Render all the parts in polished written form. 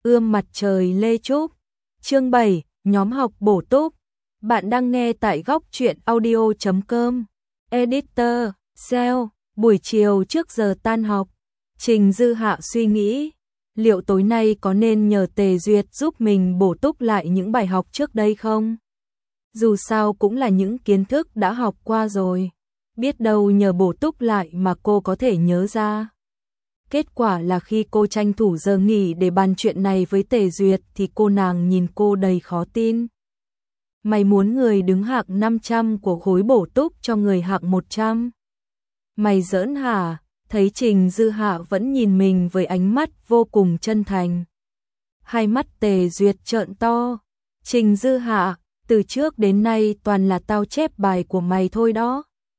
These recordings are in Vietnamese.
Ươm mặt trời Lê Trúc. Chương 7, nhóm học bổ túc. Bạn đang nghe tại góc truyện audio.com. Editor, SEO, buổi chiều trước giờ tan học. Trình Dư Hạ suy nghĩ, liệu tối nay có nên nhờ Tề Duyệt giúp mình bổ túc lại những bài học trước đây không? Dù sao cũng là những kiến thức đã học qua rồi. Biết đâu nhờ bổ túc lại mà cô có thể nhớ ra. Kết quả là khi cô tranh thủ giờ nghỉ để bàn chuyện này với Tề Duyệt thì cô nàng nhìn cô đầy khó tin. Mày muốn người đứng hạng 500 của khối bổ túc cho người hạng 100? Mày giỡn hả? Thấy Trình Dư Hạ vẫn nhìn mình với ánh mắt vô cùng chân thành. Hai mắt Tề Duyệt trợn to. Trình Dư Hạ, từ trước đến nay toàn là tao chép bài của mày thôi đó.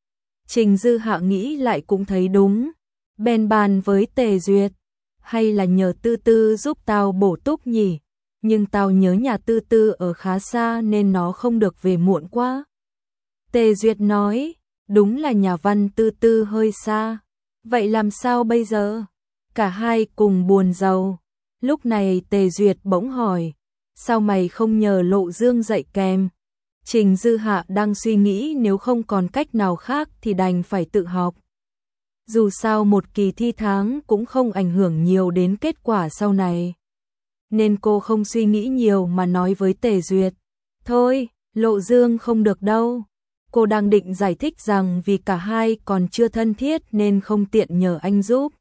Trình Dư Hạ nghĩ lại cũng thấy đúng. Bèn bàn với Tề Duyệt, hay là nhờ Tư Tư giúp tao bổ túc nhỉ? Nhưng tao nhớ nhà Tư Tư ở khá xa nên nó không được về muộn quá. Tề Duyệt nói, đúng là nhà văn Tư Tư hơi xa. Vậy làm sao bây giờ? Cả hai cùng buồn rầu. Lúc này Tề Duyệt bỗng hỏi, sao mày không nhờ Lộ Dương dạy kèm? Trình Dư Hạ đang suy nghĩ nếu không còn cách nào khác thì đành phải tự học. Dù sao một kỳ thi tháng cũng không ảnh hưởng nhiều đến kết quả sau này. Nên cô không suy nghĩ nhiều mà nói với Tề Duyệt. Thôi, Lộ Dương không được đâu. Cô đang định giải thích rằng vì cả hai còn chưa thân thiết nên không tiện nhờ anh giúp.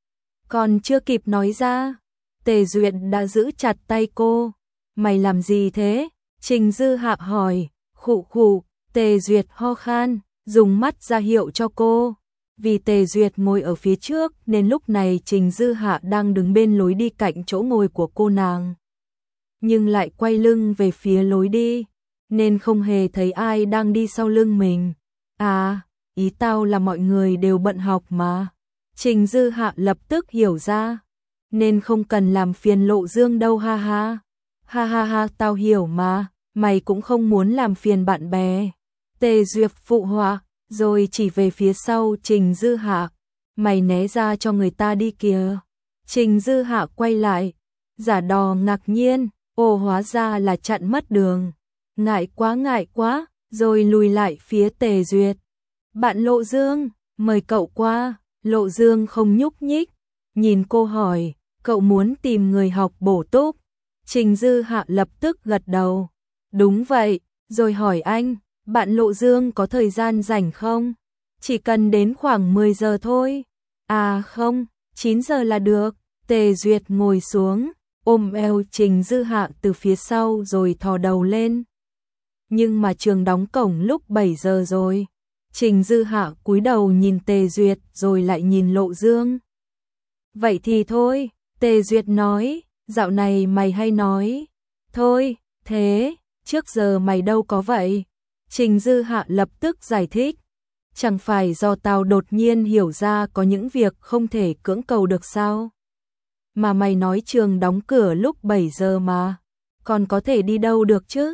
Còn chưa kịp nói ra, Tề Duyệt đã giữ chặt tay cô. Mày làm gì thế? Trình Dư Hạ hỏi. Khụ khụ, Tề Duyệt ho khan, dùng mắt ra hiệu cho cô. Vì Tề Duyệt ngồi ở phía trước nên lúc này Trình Dư Hạ đang đứng bên lối đi cạnh chỗ ngồi của cô nàng. Nhưng lại quay lưng về phía lối đi, nên không hề thấy ai đang đi sau lưng mình. À, ý tao là mọi người đều bận học mà. Trình Dư Hạ lập tức hiểu ra, nên không cần làm phiền Lộ Dương đâu ha ha. Ha ha ha, tao hiểu mà, mày cũng không muốn làm phiền bạn bè. Tề Duyệt phụ họa. Rồi chỉ về phía sau Trình Dư Hạ. Mày né ra cho người ta đi kìa. Trình Dư Hạ quay lại. Giả đò ngạc nhiên. Ồ, hóa ra là chặn mất đường. Ngại quá. Rồi lùi lại phía Tề Duyệt. Bạn Lộ Dương, mời cậu qua. Lộ Dương không nhúc nhích. Nhìn cô hỏi, cậu muốn tìm người học bổ túc? Trình Dư Hạ lập tức gật đầu. Đúng vậy. Rồi hỏi anh, bạn Lộ Dương có thời gian rảnh không? Chỉ cần đến khoảng 10 giờ thôi. À không, 9 giờ là được. Tề Duyệt ngồi xuống, ôm eo Trình Dư Hạ từ phía sau rồi thò đầu lên. Nhưng mà trường đóng cổng lúc 7 giờ rồi. Trình Dư Hạ cúi đầu nhìn Tề Duyệt rồi lại nhìn Lộ Dương. Vậy thì thôi, Tề Duyệt nói, dạo này mày hay nói. Thôi, thế, trước giờ mày đâu có vậy. Trình Dư Hạ lập tức giải thích. Chẳng phải do tao đột nhiên hiểu ra có những việc không thể cưỡng cầu được sao? Mà mày nói trường đóng cửa lúc 7 giờ mà. Còn có thể đi đâu được chứ?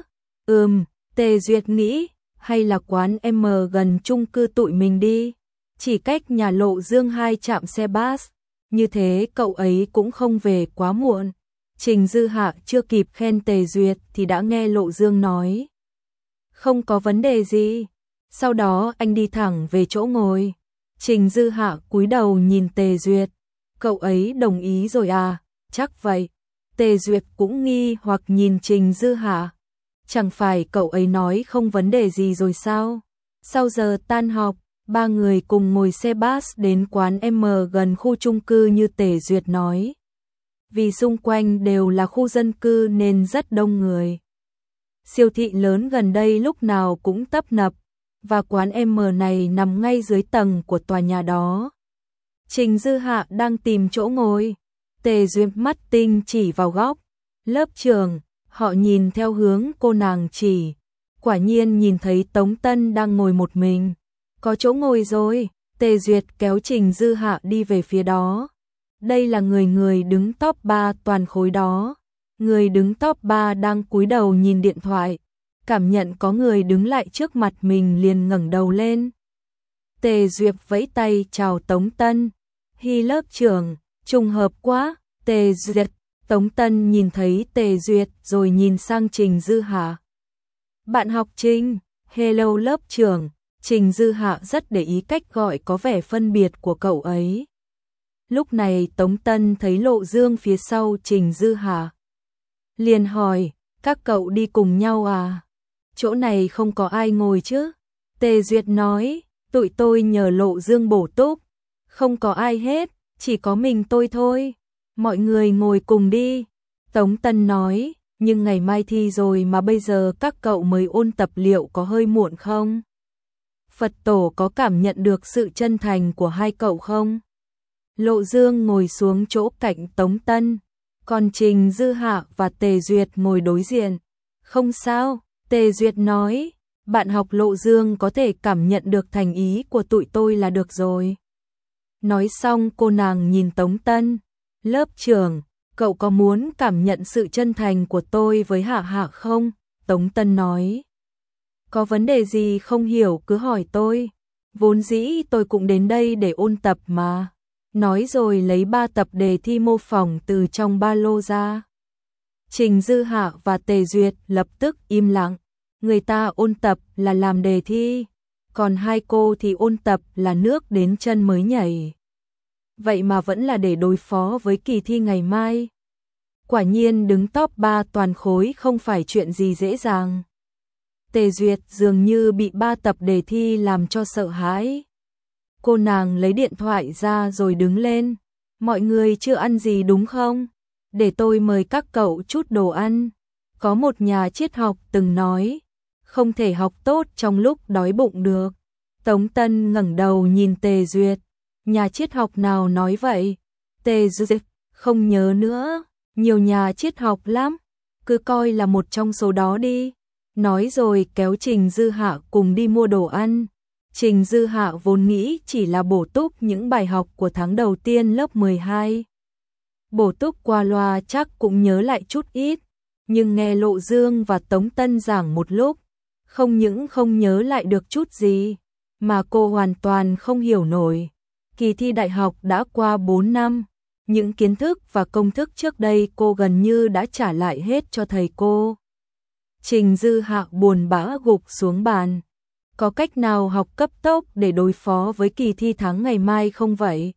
Tề Duyệt nghĩ, hay là quán M gần chung cư tụi mình đi. Chỉ cách nhà Lộ Dương 2 trạm xe bus. Như thế cậu ấy cũng không về quá muộn. Trình Dư Hạ chưa kịp khen Tề Duyệt thì đã nghe Lộ Dương nói. Không có vấn đề gì. Sau đó anh đi thẳng về chỗ ngồi. Trình Dư Hạ cúi đầu nhìn Tề Duyệt. Cậu ấy đồng ý rồi à? Chắc vậy. Tề Duyệt cũng nghi hoặc nhìn Trình Dư Hạ. Chẳng phải cậu ấy nói không vấn đề gì rồi sao? Sau giờ tan học, ba người cùng ngồi xe bus đến quán M gần khu chung cư như Tề Duyệt nói. Vì xung quanh đều là khu dân cư nên rất đông người. Siêu thị lớn gần đây lúc nào cũng tấp nập, và quán M này nằm ngay dưới tầng của tòa nhà đó. Trình Dư Hạ đang tìm chỗ ngồi. Tề Duyệt mắt tinh chỉ vào góc. Lớp trường, họ nhìn theo hướng cô nàng chỉ. Quả nhiên nhìn thấy Tống Tân đang ngồi một mình. Có chỗ ngồi rồi, Tề Duyệt kéo Trình Dư Hạ đi về phía đó. Đây là người đứng top 3 toàn khối đó. Người đứng top 3 đang cúi đầu nhìn điện thoại, cảm nhận có người đứng lại trước mặt mình liền ngẩng đầu lên. Tề Duyệt vẫy tay chào Tống Tân. Hi lớp trưởng, trùng hợp quá. Tề Duyệt, Tống Tân nhìn thấy Tề Duyệt rồi nhìn sang Trình Dư Hạ. Bạn học Trình, hello lớp trưởng. Trình Dư Hạ rất để ý cách gọi có vẻ phân biệt của cậu ấy. Lúc này Tống Tân thấy Lộ Dương phía sau Trình Dư Hạ. Liền hỏi, các cậu đi cùng nhau à? Chỗ này không có ai ngồi chứ? Tề Duyệt nói, tụi tôi nhờ Lộ Dương bổ túc. Không có ai hết, chỉ có mình tôi thôi. Mọi người ngồi cùng đi. Tống Tân nói, nhưng ngày mai thi rồi mà bây giờ các cậu mới ôn tập liệu có hơi muộn không? Phật tổ có cảm nhận được sự chân thành của hai cậu không? Lộ Dương ngồi xuống chỗ cạnh Tống Tân, còn Trình Dư Hạ và Tề Duyệt ngồi đối diện. Không sao, Tề Duyệt nói, bạn học Lộ Dương có thể cảm nhận được thành ý của tụi tôi là được rồi. Nói xong cô nàng nhìn Tống Tân, lớp trưởng, cậu có muốn cảm nhận sự chân thành của tôi với Hạ Hạ không? Tống Tân nói, có vấn đề gì không hiểu cứ hỏi tôi, vốn dĩ tôi cũng đến đây để ôn tập mà. Nói rồi lấy 3 tập đề thi mô phỏng từ trong ba lô ra. Trình Dư Hạ và Tề Duyệt lập tức im lặng, người ta ôn tập là làm đề thi, còn hai cô thì ôn tập là nước đến chân mới nhảy. Vậy mà vẫn là để đối phó với kỳ thi ngày mai. Quả nhiên đứng top 3 toàn khối không phải chuyện gì dễ dàng. Tề Duyệt dường như bị 3 tập đề thi làm cho sợ hãi. Cô nàng lấy điện thoại ra rồi đứng lên. Mọi người chưa ăn gì đúng không? Để tôi mời các cậu chút đồ ăn. Có một nhà triết học từng nói, không thể học tốt trong lúc đói bụng được. Tống Tân ngẩng đầu nhìn Tề Duyệt. Nhà triết học nào nói vậy? Tề Duyệt không nhớ nữa, nhiều nhà triết học lắm, cứ coi là một trong số đó đi. Nói rồi kéo Trình Dư Hạ cùng đi mua đồ ăn. Trình Dư Hạ vốn nghĩ chỉ là bổ túc những bài học của tháng đầu tiên lớp 12. Bổ túc qua loa chắc cũng nhớ lại chút ít, nhưng nghe Lộ Dương và Tống Tân giảng một lúc, không những không nhớ lại được chút gì, mà cô hoàn toàn không hiểu nổi. Kỳ thi đại học đã qua 4 năm, những kiến thức và công thức trước đây cô gần như đã trả lại hết cho thầy cô. Trình Dư Hạ buồn bã gục xuống bàn. Có cách nào học cấp tốc để đối phó với kỳ thi tháng ngày mai không vậy?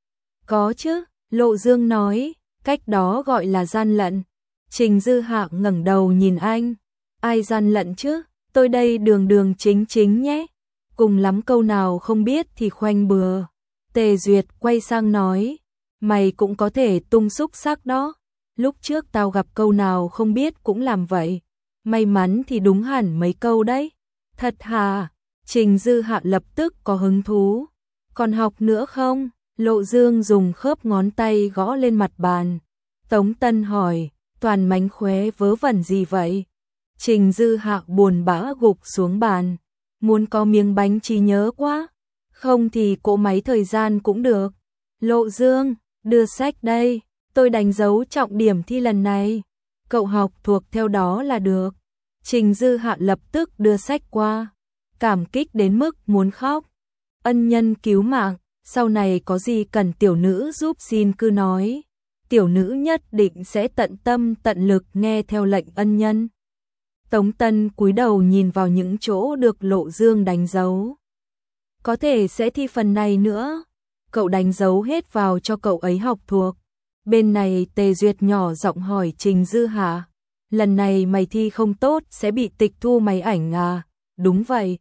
Có chứ, Lộ Dương nói, cách đó gọi là gian lận. Trình Dư Hạ ngẩng đầu nhìn anh. Ai gian lận chứ? Tôi đây đường đường chính chính nhé. Cùng lắm câu nào không biết thì khoanh bừa. Tề Duyệt quay sang nói, mày cũng có thể tung xúc xắc đó. Lúc trước tao gặp câu nào không biết cũng làm vậy. May mắn thì đúng hẳn mấy câu đấy. Thật hả? Trình Dư Hạ lập tức có hứng thú. Còn học nữa không? Lộ Dương dùng khớp ngón tay gõ lên mặt bàn. Tống Tân hỏi, toàn mánh khóe vớ vẩn gì vậy? Trình Dư Hạ buồn bã gục xuống bàn. Muốn có miếng bánh trí nhớ quá. Không thì cỗ máy thời gian cũng được. Lộ Dương, đưa sách đây. Tôi đánh dấu trọng điểm thi lần này. Cậu học thuộc theo đó là được. Trình Dư Hạ lập tức đưa sách qua. Cảm kích đến mức muốn khóc. Ân nhân cứu mạng, sau này có gì cần tiểu nữ giúp xin cứ nói. Tiểu nữ nhất định sẽ tận tâm tận lực nghe theo lệnh ân nhân. Tống Tân cúi đầu nhìn vào những chỗ được Lộ Dương đánh dấu. Có thể sẽ thi phần này nữa. Cậu đánh dấu hết vào cho cậu ấy học thuộc. Bên này Tề Duyệt nhỏ giọng hỏi Trình Dư Hạ. Lần này mày thi không tốt sẽ bị tịch thu máy ảnh à? Đúng vậy.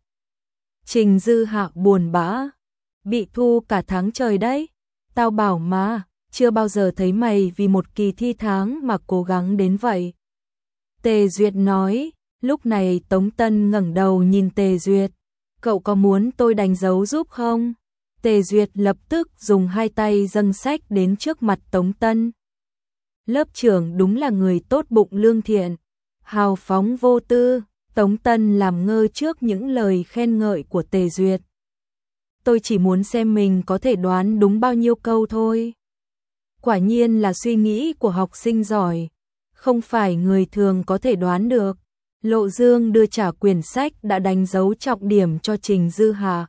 Trình Dư Hạ buồn bã. Bị thu cả tháng trời đấy. Tao bảo mà, chưa bao giờ thấy mày vì một kỳ thi tháng mà cố gắng đến vậy. Tề Duyệt nói. Lúc này Tống Tân ngẩng đầu nhìn Tề Duyệt. Cậu có muốn tôi đánh dấu giúp không? Tề Duyệt lập tức dùng hai tay dâng sách đến trước mặt Tống Tân. Lớp trưởng đúng là người tốt bụng lương thiện, hào phóng vô tư. Tống Tân làm ngơ trước những lời khen ngợi của Tề Duyệt. Tôi chỉ muốn xem mình có thể đoán đúng bao nhiêu câu thôi. Quả nhiên là suy nghĩ của học sinh giỏi, không phải người thường có thể đoán được. Lộ Dương đưa trả quyển sách đã đánh dấu trọng điểm cho Trình Dư Hạ.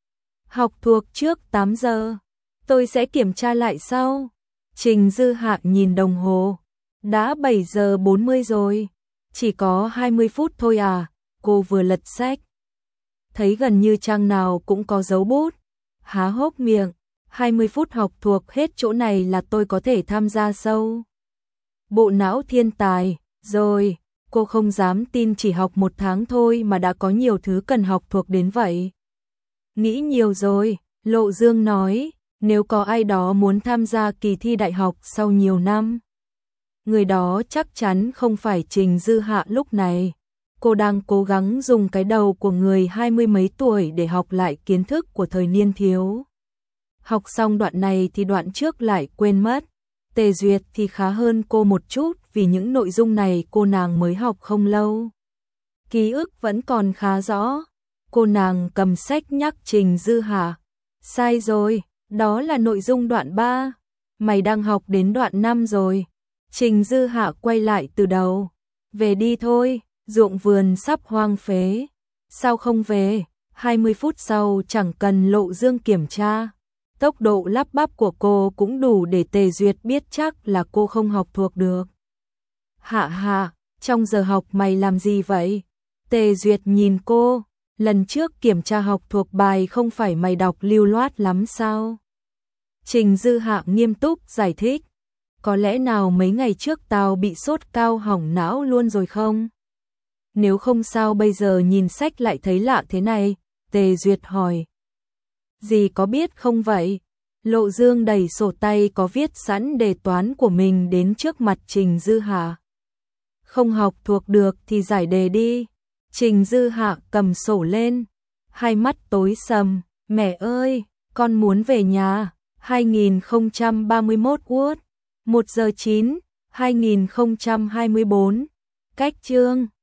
Học thuộc trước 8 giờ, tôi sẽ kiểm tra lại sau. Trình Dư Hạ nhìn đồng hồ. Đã 7 giờ 40 rồi, chỉ có 20 phút thôi à, cô vừa lật sách. Thấy gần như trang nào cũng có dấu bút, há hốc miệng, 20 phút học thuộc hết chỗ này là tôi có thể tham gia sâu. Bộ não thiên tài, rồi, cô không dám tin chỉ học 1 tháng thôi mà đã có nhiều thứ cần học thuộc đến vậy. Nghĩ nhiều rồi, Lộ Dương nói, nếu có ai đó muốn tham gia kỳ thi đại học sau nhiều năm, người đó chắc chắn không phải Trình Dư Hạ lúc này. Cô đang cố gắng dùng cái đầu của người 20 mấy tuổi để học lại kiến thức của thời niên thiếu. Học xong đoạn này thì đoạn trước lại quên mất. Tề Duyệt thì khá hơn cô một chút vì những nội dung này cô nàng mới học không lâu. Ký ức vẫn còn khá rõ. Cô nàng cầm sách nhắc Trình Dư Hạ. Sai rồi, đó là nội dung đoạn 3. Mày đang học đến đoạn 5 rồi. Trình Dư Hạ quay lại từ đầu. Về đi thôi, ruộng vườn sắp hoang phế. Sao không về? 20 phút sau chẳng cần Lộ Dương kiểm tra. Tốc độ lắp bắp của cô cũng đủ để Tề Duyệt biết chắc là cô không học thuộc được. Hạ Hạ, trong giờ học mày làm gì vậy? Tề Duyệt nhìn cô, lần trước kiểm tra học thuộc bài không phải mày đọc lưu loát lắm sao? Trình Dư Hạ nghiêm túc giải thích. Có lẽ nào mấy ngày trước tao bị sốt cao hỏng não luôn rồi không? Nếu không sao bây giờ nhìn sách lại thấy lạ thế này, Tề Duyệt hỏi. Dì có biết không vậy? Lộ Dương đẩy sổ tay có viết sẵn đề toán của mình đến trước mặt Trình Dư Hạ. Không học thuộc được thì giải đề đi. Trình Dư Hạ cầm sổ lên, hai mắt tối sầm. Mẹ ơi, con muốn về nhà. 2031 Word 1 giờ 9, 2024. Cách chương